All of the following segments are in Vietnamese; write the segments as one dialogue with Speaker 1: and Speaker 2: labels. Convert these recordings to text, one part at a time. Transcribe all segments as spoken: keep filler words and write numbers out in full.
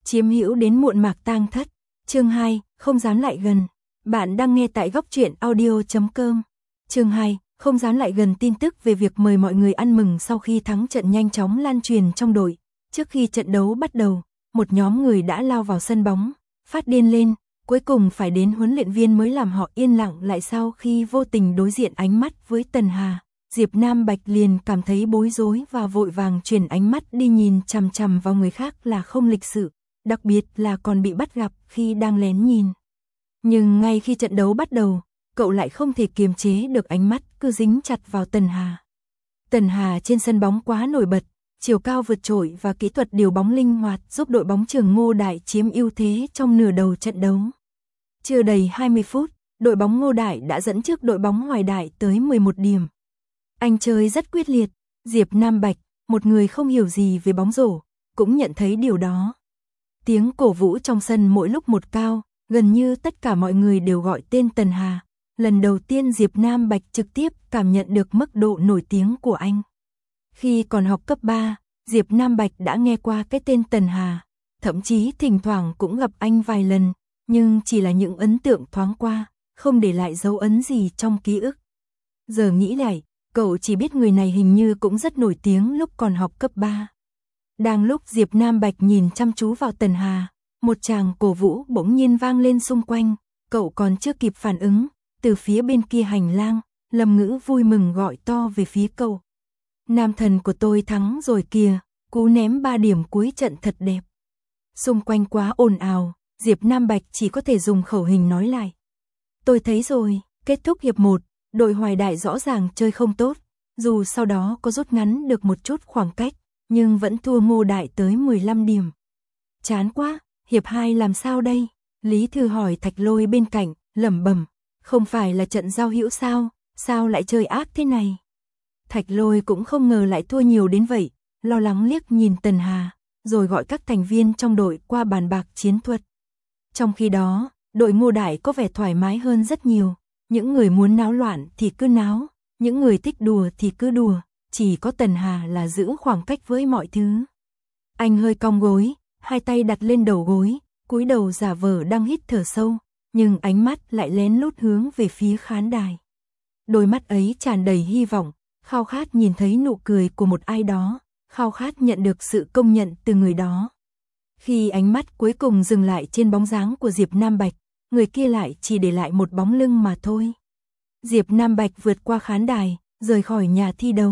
Speaker 1: Chiếm hữu đến muộn mạc tang thất. Chương hai, không dám lại gần. Bạn đang nghe tại góc truyện audio chấm com. Chương hai, không dám lại gần. Tin tức về việc mời mọi người ăn mừng sau khi thắng trận nhanh chóng lan truyền trong đội. Trước khi trận đấu bắt đầu, một nhóm người đã lao vào sân bóng, phát điên lên, cuối cùng phải đến huấn luyện viên mới làm họ yên lặng lại. Sau khi vô tình đối diện ánh mắt với Tần Hà, Diệp Nam Bạch liền cảm thấy bối rối và vội vàng chuyển ánh mắt đi. Nhìn chằm chằm vào người khác là không lịch sự, đặc biệt là còn bị bắt gặp khi đang lén nhìn. Nhưng ngay khi trận đấu bắt đầu, cậu lại không thể kiềm chế được, ánh mắt cứ dính chặt vào Tần Hà. Tần Hà trên sân bóng quá nổi bật, chiều cao vượt trội và kỹ thuật điều bóng linh hoạt giúp đội bóng trường Ngô Đại chiếm ưu thế trong nửa đầu trận đấu. Chưa đầy hai mươi phút, đội bóng Ngô Đại đã dẫn trước đội bóng Hoài Đại tới mười một điểm. Anh chơi rất quyết liệt, Diệp Nam Bạch, một người không hiểu gì về bóng rổ, cũng nhận thấy điều đó. Tiếng cổ vũ trong sân mỗi lúc một cao, gần như tất cả mọi người đều gọi tên Tần Hà. Lần đầu tiên Diệp Nam Bạch trực tiếp cảm nhận được mức độ nổi tiếng của anh. Khi còn học cấp ba, Diệp Nam Bạch đã nghe qua cái tên Tần Hà, thậm chí thỉnh thoảng cũng gặp anh vài lần, nhưng chỉ là những ấn tượng thoáng qua, không để lại dấu ấn gì trong ký ức. Giờ nghĩ lại, cậu chỉ biết người này hình như cũng rất nổi tiếng lúc còn học cấp ba. Đang lúc Diệp Nam Bạch nhìn chăm chú vào Tần Hà, một tràng cổ vũ bỗng nhiên vang lên xung quanh, cậu còn chưa kịp phản ứng, từ phía bên kia hành lang, Lâm Ngữ vui mừng gọi to về phía cậu. Nam thần của tôi thắng rồi kìa, cú ném ba điểm cuối trận thật đẹp. Xung quanh quá ồn ào, Diệp Nam Bạch chỉ có thể dùng khẩu hình nói lại. Tôi thấy rồi, kết thúc hiệp một, đội Hoài Đại rõ ràng chơi không tốt, dù sau đó có rút ngắn được một chút khoảng cách, nhưng vẫn thua Ngô Đại tới mười lăm điểm. Chán quá, hiệp hai làm sao đây? Lý Thư hỏi Thạch Lôi bên cạnh, lẩm bẩm, không phải là trận giao hữu sao, sao lại chơi ác thế này? Thạch Lôi cũng không ngờ lại thua nhiều đến vậy, lo lắng liếc nhìn Tần Hà, rồi gọi các thành viên trong đội qua bàn bạc chiến thuật. Trong khi đó, đội Ngô Đại có vẻ thoải mái hơn rất nhiều, những người muốn náo loạn thì cứ náo, những người thích đùa thì cứ đùa, chỉ có Tần Hà là giữ khoảng cách với mọi thứ. Anh hơi cong gối, hai tay đặt lên đầu gối, cúi đầu giả vờ đang hít thở sâu, nhưng ánh mắt lại lén lút hướng về phía khán đài. Đôi mắt ấy tràn đầy hy vọng, khao khát nhìn thấy nụ cười của một ai đó, khao khát nhận được sự công nhận từ người đó. Khi ánh mắt cuối cùng dừng lại trên bóng dáng của Diệp Nam Bạch, người kia lại chỉ để lại một bóng lưng mà thôi. Diệp Nam Bạch vượt qua khán đài, rời khỏi nhà thi đấu.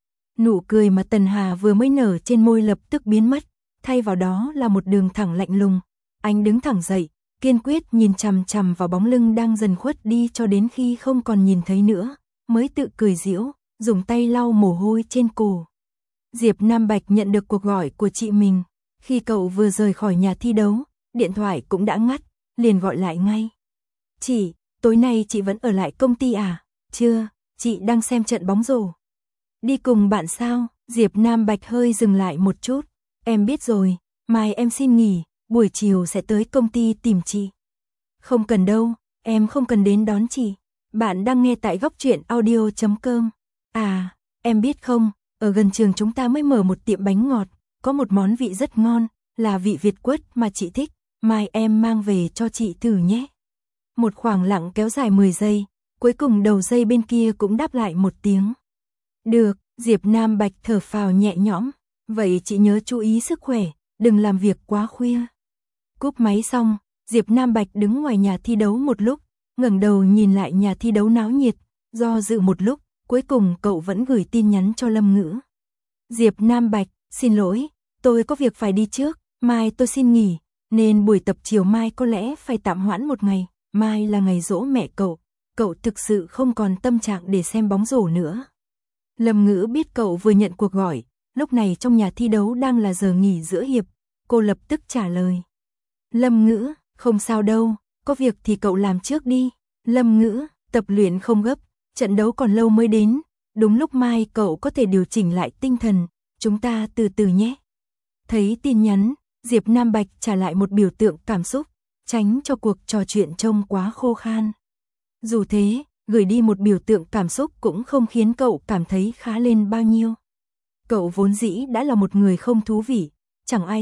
Speaker 1: Nụ cười mà Tần Hà vừa mới nở trên môi lập tức biến mất, thay vào đó là một đường thẳng lạnh lùng. Anh đứng thẳng dậy, kiên quyết nhìn chằm chằm vào bóng lưng đang dần khuất đi cho đến khi không còn nhìn thấy nữa, mới tự cười giễu, dùng tay lau mồ hôi trên cổ. Diệp Nam Bạch nhận được cuộc gọi của chị mình. Khi cậu vừa rời khỏi nhà thi đấu, điện thoại cũng đã ngắt, liền gọi lại ngay. Chị, tối nay chị vẫn ở lại công ty à? Chưa, chị đang xem trận bóng rổ. Đi cùng bạn sao? Diệp Nam Bạch hơi dừng lại một chút. Em biết rồi, mai em xin nghỉ, buổi chiều sẽ tới công ty tìm chị. Không cần đâu, em không cần đến đón chị. Bạn đang nghe tại góc truyện audio chấm com. À, em biết không, ở gần trường chúng ta mới mở một tiệm bánh ngọt, có một món vị rất ngon, là vị Việt quất mà chị thích, mai em mang về cho chị thử nhé. Một khoảng lặng kéo dài mười giây, cuối cùng đầu dây bên kia cũng đáp lại một tiếng. Được, Diệp Nam Bạch thở phào nhẹ nhõm, vậy chị nhớ chú ý sức khỏe, đừng làm việc quá khuya. Cúp máy xong, Diệp Nam Bạch đứng ngoài nhà thi đấu một lúc, ngẩng đầu nhìn lại nhà thi đấu náo nhiệt, do dự một lúc, cuối cùng cậu vẫn gửi tin nhắn cho Lâm Ngữ. Diệp Nam Bạch, xin lỗi, tôi có việc phải đi trước, mai tôi xin nghỉ, nên buổi tập chiều mai có lẽ phải tạm hoãn một ngày, mai là ngày giỗ mẹ cậu, cậu thực sự không còn tâm trạng để xem bóng rổ nữa. Lâm Ngữ biết cậu vừa nhận cuộc gọi, lúc này trong nhà thi đấu đang là giờ nghỉ giữa hiệp, cô lập tức trả lời. Lâm Ngữ, không sao đâu, có việc thì cậu làm trước đi. Lâm Ngữ, tập luyện không gấp, trận đấu còn lâu mới đến, đúng lúc mai cậu có thể điều chỉnh lại tinh thần, chúng ta từ từ nhé. Thấy tin nhắn, Diệp Nam Bạch trả lại một biểu tượng cảm xúc, tránh cho cuộc trò chuyện trông quá khô khan. Dù thế, gửi đi một biểu tượng cảm xúc cũng không khiến cậu cảm thấy khá lên bao nhiêu. Cậu vốn dĩ đã là một người không thú vị, chẳng ai thích,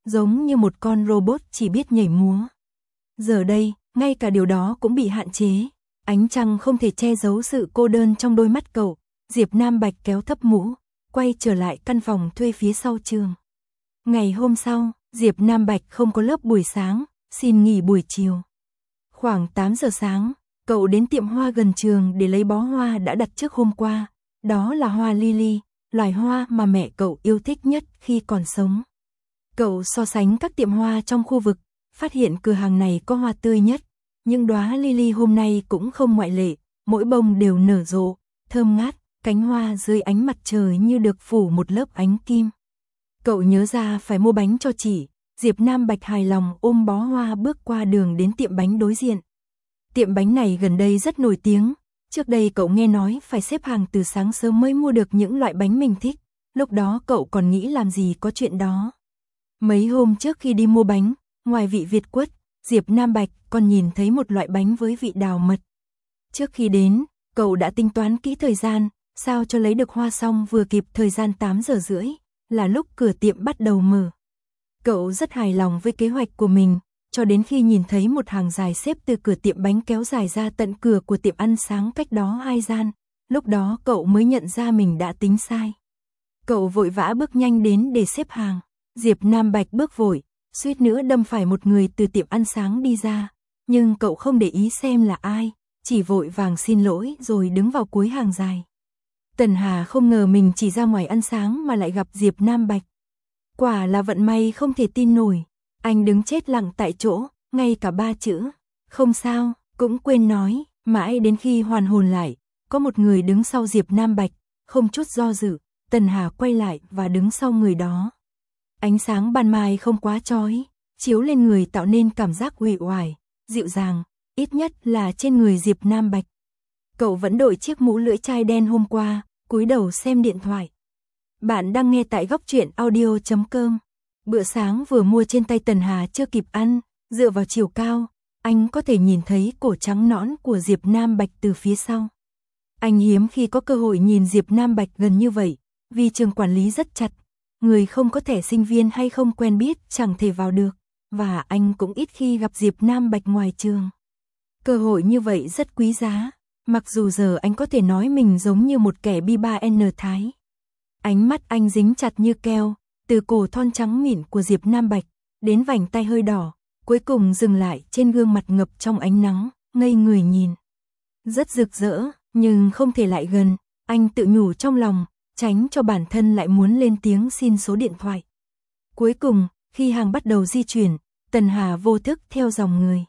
Speaker 1: giống như một con robot chỉ biết nhảy múa. Giờ đây, ngay cả điều đó cũng bị hạn chế. Ánh trăng không thể che giấu sự cô đơn trong đôi mắt cậu. Diệp Nam Bạch kéo thấp mũ, quay trở lại căn phòng thuê phía sau trường. Ngày hôm sau, Diệp Nam Bạch không có lớp buổi sáng, xin nghỉ buổi chiều. Khoảng tám giờ sáng, cậu đến tiệm hoa gần trường để lấy bó hoa đã đặt trước hôm qua. Đó là hoa lily, loài hoa mà mẹ cậu yêu thích nhất khi còn sống. Cậu so sánh các tiệm hoa trong khu vực, phát hiện cửa hàng này có hoa tươi nhất. Nhưng đóa lily hôm nay cũng không ngoại lệ, mỗi bông đều nở rộ, thơm ngát, cánh hoa dưới ánh mặt trời như được phủ một lớp ánh kim. Cậu nhớ ra phải mua bánh cho chị. Diệp Nam Bạch hài lòng ôm bó hoa bước qua đường đến tiệm bánh đối diện. Tiệm bánh này gần đây rất nổi tiếng. Trước đây cậu nghe nói phải xếp hàng từ sáng sớm mới mua được những loại bánh mình thích. Lúc đó cậu còn nghĩ làm gì có chuyện đó. Mấy hôm trước khi đi mua bánh, ngoài vị Việt quất, Diệp Nam Bạch còn nhìn thấy một loại bánh với vị đào mật. Trước khi đến, cậu đã tính toán kỹ thời gian, sao cho lấy được hoa xong vừa kịp thời gian tám giờ rưỡi, là lúc cửa tiệm bắt đầu mở. Cậu rất hài lòng với kế hoạch của mình, cho đến khi nhìn thấy một hàng dài xếp từ cửa tiệm bánh kéo dài ra tận cửa của tiệm ăn sáng cách đó hai gian. Lúc đó cậu mới nhận ra mình đã tính sai. Cậu vội vã bước nhanh đến để xếp hàng. Diệp Nam Bạch bước vội, suýt nữa đâm phải một người từ tiệm ăn sáng đi ra. Nhưng cậu không để ý xem là ai, chỉ vội vàng xin lỗi rồi đứng vào cuối hàng dài. Tần Hà không ngờ mình chỉ ra ngoài ăn sáng mà lại gặp Diệp Nam Bạch. Quả là vận may không thể tin nổi. Anh đứng chết lặng tại chỗ, ngay cả ba chữ không sao cũng quên nói. Mãi đến khi hoàn hồn lại, có một người đứng sau Diệp Nam Bạch. Không chút do dự, Tần Hà quay lại và đứng sau người đó. Ánh sáng ban mai không quá chói, chiếu lên người tạo nên cảm giác uể oải, dịu dàng, ít nhất là trên người Diệp Nam Bạch. Cậu vẫn đội chiếc mũ lưỡi chai đen hôm qua, cúi đầu xem điện thoại. Bạn đang nghe tại góc truyện audio chấm com. Bữa sáng vừa mua trên tay Tần Hà chưa kịp ăn, dựa vào chiều cao, anh có thể nhìn thấy cổ trắng nõn của Diệp Nam Bạch từ phía sau. Anh hiếm khi có cơ hội nhìn Diệp Nam Bạch gần như vậy, vì trường quản lý rất chặt, người không có thẻ sinh viên hay không quen biết chẳng thể vào được, và anh cũng ít khi gặp Diệp Nam Bạch ngoài trường. Cơ hội như vậy rất quý giá, mặc dù giờ anh có thể nói mình giống như một kẻ bi ba N Thái. Ánh mắt anh dính chặt như keo, từ cổ thon trắng mịn của Diệp Nam Bạch, đến vành tay hơi đỏ, cuối cùng dừng lại trên gương mặt ngập trong ánh nắng, ngây người nhìn. Rất rực rỡ, nhưng không thể lại gần, anh tự nhủ trong lòng, tránh cho bản thân lại muốn lên tiếng xin số điện thoại. Cuối cùng, khi hàng bắt đầu di chuyển, Tần Hà vô thức theo dòng người.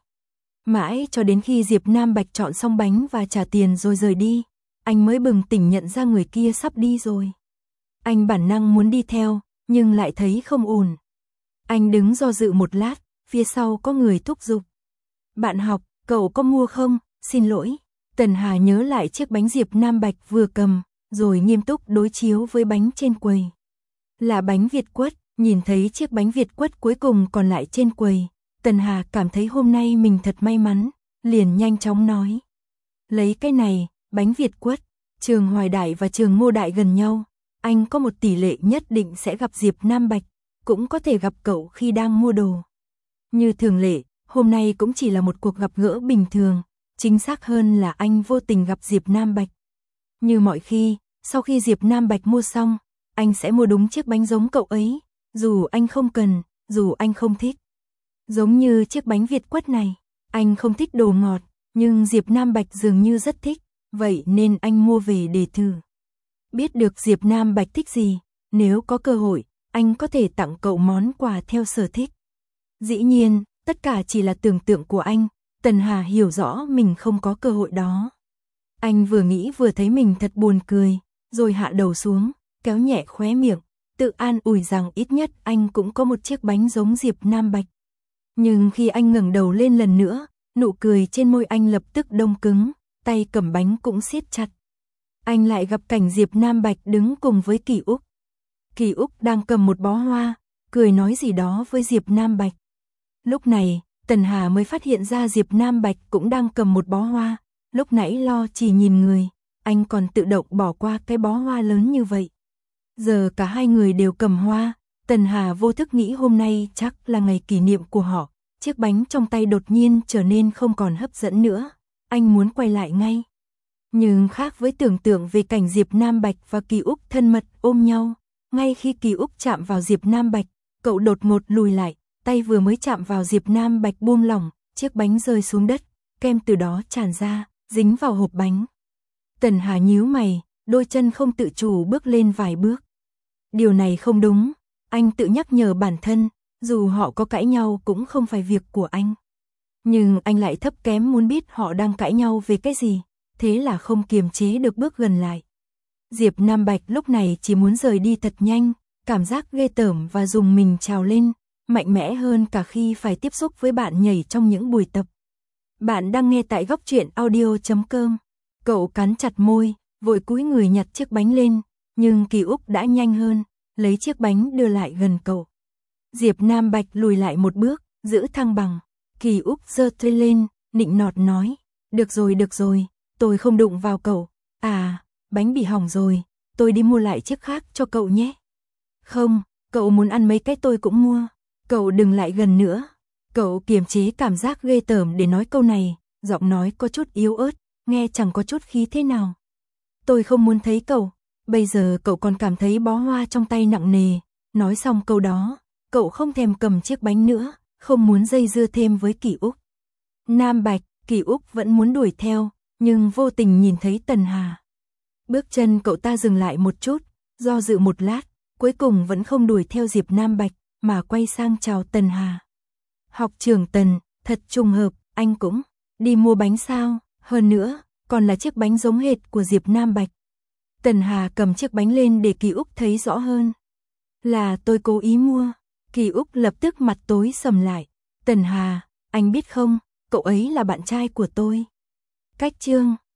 Speaker 1: Mãi cho đến khi Diệp Nam Bạch chọn xong bánh và trả tiền rồi rời đi, anh mới bừng tỉnh nhận ra người kia sắp đi rồi. Anh bản năng muốn đi theo, nhưng lại thấy không ổn. Anh đứng do dự một lát, phía sau có người thúc giục. Bạn học, cậu có mua không? Xin lỗi. Tần Hà nhớ lại chiếc bánh Diệp Nam Bạch vừa cầm, rồi nghiêm túc đối chiếu với bánh trên quầy. Là bánh Việt quất, nhìn thấy chiếc bánh Việt quất cuối cùng còn lại trên quầy. Tần Hà cảm thấy hôm nay mình thật may mắn, liền nhanh chóng nói. Lấy cái này, bánh Việt quất, trường Hoài Đại và trường Ngô Đại gần nhau. Anh có một tỷ lệ nhất định sẽ gặp Diệp Nam Bạch, cũng có thể gặp cậu khi đang mua đồ. Như thường lệ, hôm nay cũng chỉ là một cuộc gặp gỡ bình thường, chính xác hơn là anh vô tình gặp Diệp Nam Bạch. Như mọi khi, sau khi Diệp Nam Bạch mua xong, anh sẽ mua đúng chiếc bánh giống cậu ấy, dù anh không cần, dù anh không thích. Giống như chiếc bánh Việt quất này, anh không thích đồ ngọt, nhưng Diệp Nam Bạch dường như rất thích, vậy nên anh mua về để thử. Biết được Diệp Nam Bạch thích gì, nếu có cơ hội, anh có thể tặng cậu món quà theo sở thích. Dĩ nhiên, tất cả chỉ là tưởng tượng của anh, Tần Hà hiểu rõ mình không có cơ hội đó. Anh vừa nghĩ vừa thấy mình thật buồn cười, rồi hạ đầu xuống, kéo nhẹ khóe miệng, tự an ủi rằng ít nhất anh cũng có một chiếc bánh giống Diệp Nam Bạch. Nhưng khi anh ngẩng đầu lên lần nữa, nụ cười trên môi anh lập tức đông cứng, tay cầm bánh cũng siết chặt. Anh lại gặp cảnh Diệp Nam Bạch đứng cùng với Kỳ Úc. Kỳ Úc đang cầm một bó hoa, cười nói gì đó với Diệp Nam Bạch. Lúc này, Tần Hà mới phát hiện ra Diệp Nam Bạch cũng đang cầm một bó hoa, lúc nãy lo chỉ nhìn người, anh còn tự động bỏ qua cái bó hoa lớn như vậy. Giờ cả hai người đều cầm hoa, Tần Hà vô thức nghĩ hôm nay chắc là ngày kỷ niệm của họ, chiếc bánh trong tay đột nhiên trở nên không còn hấp dẫn nữa, anh muốn quay lại ngay. Nhưng khác với tưởng tượng về cảnh Diệp Nam Bạch và Kỳ Úc thân mật ôm nhau, ngay khi Kỳ Úc chạm vào Diệp Nam Bạch, cậu đột ngột lùi lại, tay vừa mới chạm vào Diệp Nam Bạch buông lỏng, chiếc bánh rơi xuống đất, kem từ đó tràn ra, dính vào hộp bánh. Tần Hà nhíu mày, đôi chân không tự chủ bước lên vài bước. Điều này không đúng, anh tự nhắc nhở bản thân, dù họ có cãi nhau cũng không phải việc của anh. Nhưng anh lại thấp kém muốn biết họ đang cãi nhau về cái gì, thế là không kiềm chế được bước gần lại. Diệp Nam Bạch lúc này chỉ muốn rời đi thật nhanh, cảm giác ghê tởm và rùng mình trào lên, mạnh mẽ hơn cả khi phải tiếp xúc với bạn nhảy trong những buổi tập. Bạn đang nghe tại góc truyện audio chấm com. Cậu cắn chặt môi, vội cúi người nhặt chiếc bánh lên, nhưng Kỳ Úc đã nhanh hơn, lấy chiếc bánh đưa lại gần cậu. Diệp Nam Bạch lùi lại một bước, giữ thăng bằng. Kỳ Úc giơ tay lên, nịnh nọt nói, được rồi được rồi, tôi không đụng vào cậu. À, bánh bị hỏng rồi, tôi đi mua lại chiếc khác cho cậu nhé. Không, cậu muốn ăn mấy cái tôi cũng mua. Cậu đừng lại gần nữa. Cậu kiềm chế cảm giác ghê tởm để nói câu này, giọng nói có chút yếu ớt, nghe chẳng có chút khí thế nào. Tôi không muốn thấy cậu, bây giờ cậu còn cảm thấy bó hoa trong tay nặng nề. Nói xong câu đó, cậu không thèm cầm chiếc bánh nữa, không muốn dây dưa thêm với Kỳ Úc. Nam Bạch, Kỳ Úc vẫn muốn đuổi theo, nhưng vô tình nhìn thấy Tần Hà. Bước chân cậu ta dừng lại một chút, do dự một lát, cuối cùng vẫn không đuổi theo Diệp Nam Bạch, mà quay sang chào Tần Hà. Học trưởng Tần, thật trùng hợp, anh cũng đi mua bánh sao, hơn nữa, còn là chiếc bánh giống hệt của Diệp Nam Bạch. Tần Hà cầm chiếc bánh lên để Kỳ Úc thấy rõ hơn. Là tôi cố ý mua. Kỳ Úc lập tức mặt tối sầm lại. Tần Hà, anh biết không, cậu ấy là bạn trai của tôi. Cách chương